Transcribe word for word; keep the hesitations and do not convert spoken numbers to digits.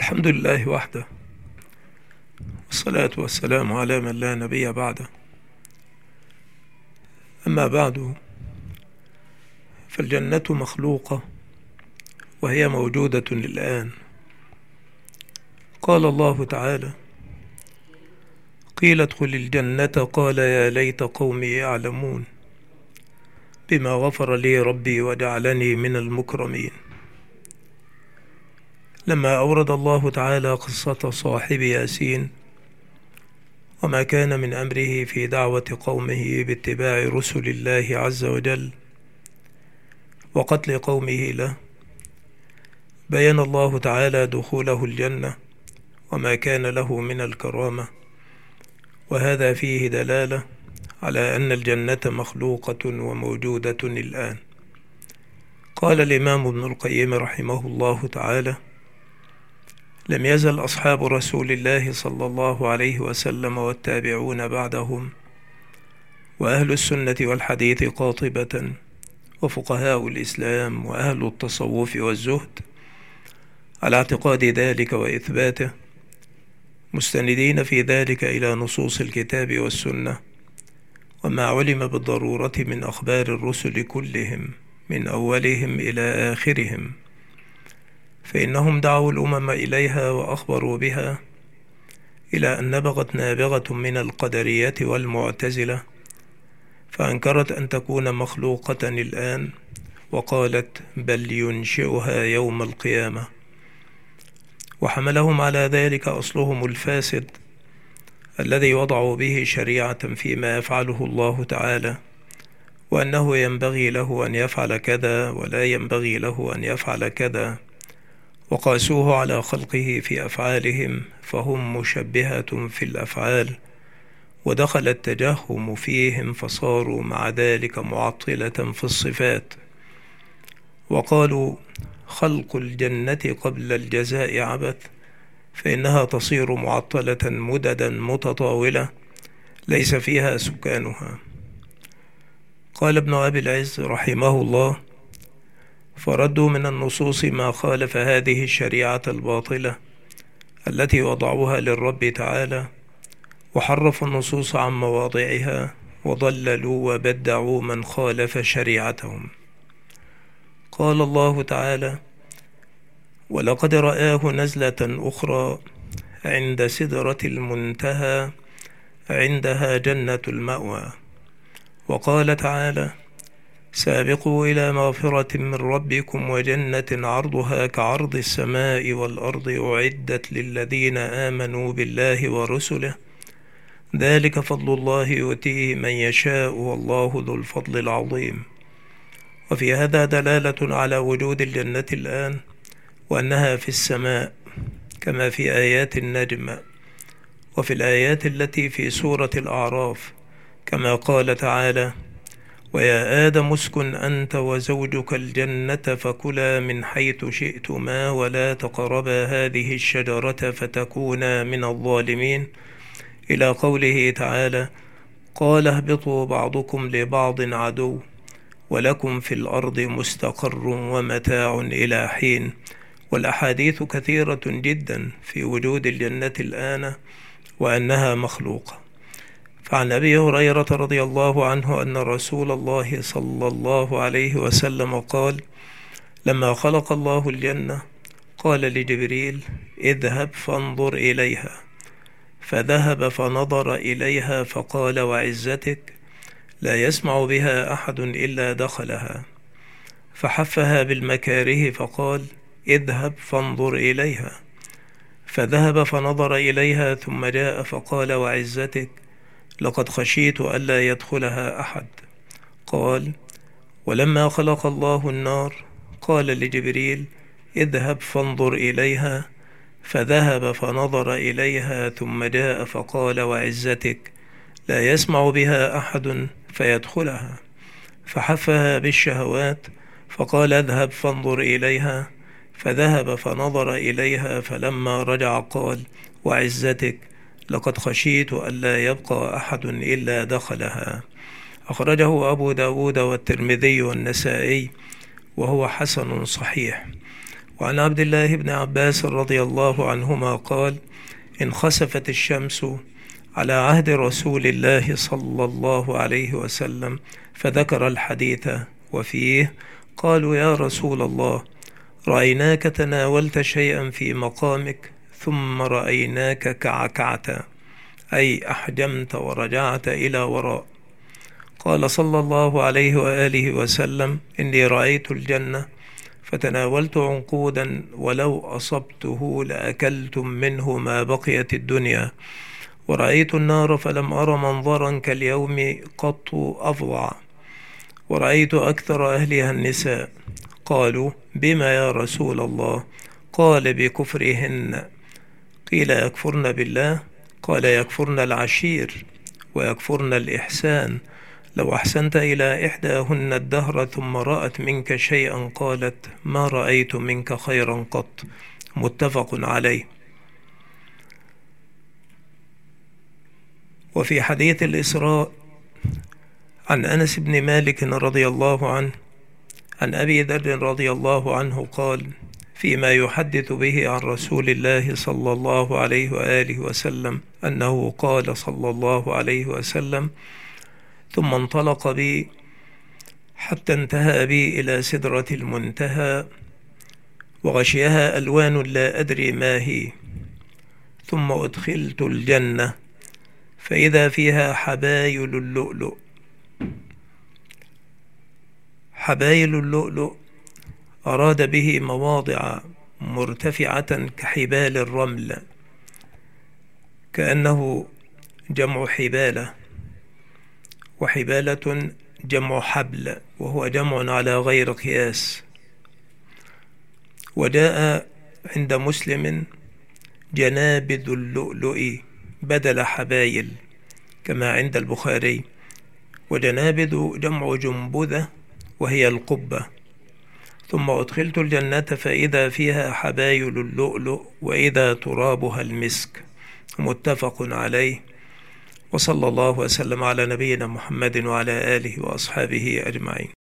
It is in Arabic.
الحمد لله وحده، والصلاة والسلام على من لا نبي بعده. أما بعد، فالجنة مخلوقة وهي موجودة الآن. قال الله تعالى: قيل ادخل الجنة قال يا ليت قومي يعلمون بما غفر لي ربي وجعلني من المكرمين. لما أورد الله تعالى قصة صاحب ياسين وما كان من أمره في دعوة قومه باتباع رسل الله عز وجل وقتل قومه له، بين الله تعالى دخوله الجنة وما كان له من الكرامة، وهذا فيه دلالة على أن الجنة مخلوقة وموجودة الآن. قال الإمام ابن القيم رحمه الله تعالى: لم يزل أصحاب رسول الله صلى الله عليه وسلم والتابعون بعدهم وأهل السنة والحديث قاطبة وفقهاء الإسلام وأهل التصوف والزهد على اعتقاد ذلك وإثباته، مستندين في ذلك إلى نصوص الكتاب والسنة وما علم بالضرورة من أخبار الرسل كلهم من أولهم إلى آخرهم، فإنهم دعوا الأمم إليها وأخبروا بها، إلى أن نبغت نابغة من القدرية والمعتزلة فأنكرت أن تكون مخلوقة الآن، وقالت بل ينشئها يوم القيامة. وحملهم على ذلك أصلهم الفاسد الذي وضعوا به شريعة فيما يفعله الله تعالى، وأنه ينبغي له أن يفعل كذا ولا ينبغي له أن يفعل كذا، وقاسوه على خلقه في أفعالهم فهم مشبهة في الأفعال، ودخل التجهم فيهم فصاروا مع ذلك معطلة في الصفات. وقالوا خلق الجنة قبل الجزاء عبث، فإنها تصير معطلة مددا متطاولة ليس فيها سكانها. قال ابن أبي العز رحمه الله: فردوا من النصوص ما خالف هذه الشريعة الباطلة التي وضعوها للرب تعالى، وحرفوا النصوص عن مواضعها وضللوا وبدعوا من خالف شريعتهم. قال الله تعالى: ولقد رآه نزلة أخرى عند سدرة المنتهى عندها جنة المأوى. وقال تعالى: سابقوا إلى مغفرة من ربكم وجنة عرضها كعرض السماء والأرض أعدت للذين آمنوا بالله ورسله ذلك فضل الله يؤتيه من يشاء والله ذو الفضل العظيم. وفي هذا دلالة على وجود الجنة الآن وأنها في السماء كما في آيات النجم، وفي الآيات التي في سورة الأعراف كما قال تعالى: ويا آدم اسكن أنت وزوجك الجنة فكلا من حيث شئتما ولا تقربا هذه الشجرة فتكونا من الظالمين، إلى قوله تعالى: قال اهبطوا بعضكم لبعض عدو ولكم في الأرض مستقر ومتاع إلى حين. والأحاديث كثيرة جدا في وجود الجنة الآن وأنها مخلوقة. فعن أبي هريرة رضي الله عنه أن رسول الله صلى الله عليه وسلم قال: لما خلق الله الجنة قال لجبريل: اذهب فانظر إليها، فذهب فنظر إليها فقال: وعزتك لا يسمع بها أحد إلا دخلها، فحفها بالمكاره فقال: اذهب فانظر إليها، فذهب فنظر إليها ثم جاء فقال: وعزتك لقد خشيت ألا يدخلها أحد. قال: ولما خلق الله النار قال لجبريل: اذهب فانظر إليها، فذهب فنظر إليها ثم جاء فقال: وعزتك لا يسمع بها أحد فيدخلها، فحفها بالشهوات فقال: اذهب فانظر إليها، فذهب فنظر إليها فلما رجع قال: وعزتك لقد خشيت ألا يبقى أحد إلا دخلها. أخرجه أبو داود والترمذي والنسائي وهو حسن صحيح. وعن عبد الله بن عباس رضي الله عنهما قال: انخسفت الشمس على عهد رسول الله صلى الله عليه وسلم، فذكر الحديث وفيه قالوا: يا رسول الله، رأيناك تناولت شيئا في مقامك ثم رأيناك كعكعت، أي أحجمت ورجعت إلى وراء. قال صلى الله عليه وآله وسلم: إني رأيت الجنة فتناولت عنقودا ولو أصبته لأكلتم منه ما بقيت الدنيا، ورأيت النار فلم أر منظرا كاليوم قط أفظع، ورأيت أكثر أهلها النساء. قالوا: بما يا رسول الله؟ قال: بكفرهن. قيل: يكفرن بالله؟ قال: يكفرن العشير ويكفرن الإحسان. لو أحسنت إلى إحداهن الدهر ثم رأت منك شيئا قالت: ما رأيت منك خيرا قط. متفق عليه. وفي حديث الإسراء عن أنس بن مالك رضي الله عنه عن أبي ذر رضي الله عنه قال: فيما يحدث به عن رسول الله صلى الله عليه وآله وسلم أنه قال صلى الله عليه وسلم: ثم انطلق بي حتى انتهى بي إلى سدرة المنتهى وغشيها ألوان لا أدري ما هي، ثم أدخلت الجنة فإذا فيها حبايل اللؤلؤ. حبايل اللؤلؤ أراد به مواضع مرتفعة كحبال الرمل، كأنه جمع حبالة، وحبالة جمع حبل، وهو جمع على غير قياس. وجاء عند مسلم: جنابذ اللؤلؤ بدل حبايل، كما عند البخاري. وجنابذ جمع جنبذة وهي القبة. ثم أدخلت الجنة فإذا فيها حبايل اللؤلؤ وإذا ترابها المسك. متفق عليه. وصلى الله وسلم على نبينا محمد وعلى آله وأصحابه أجمعين.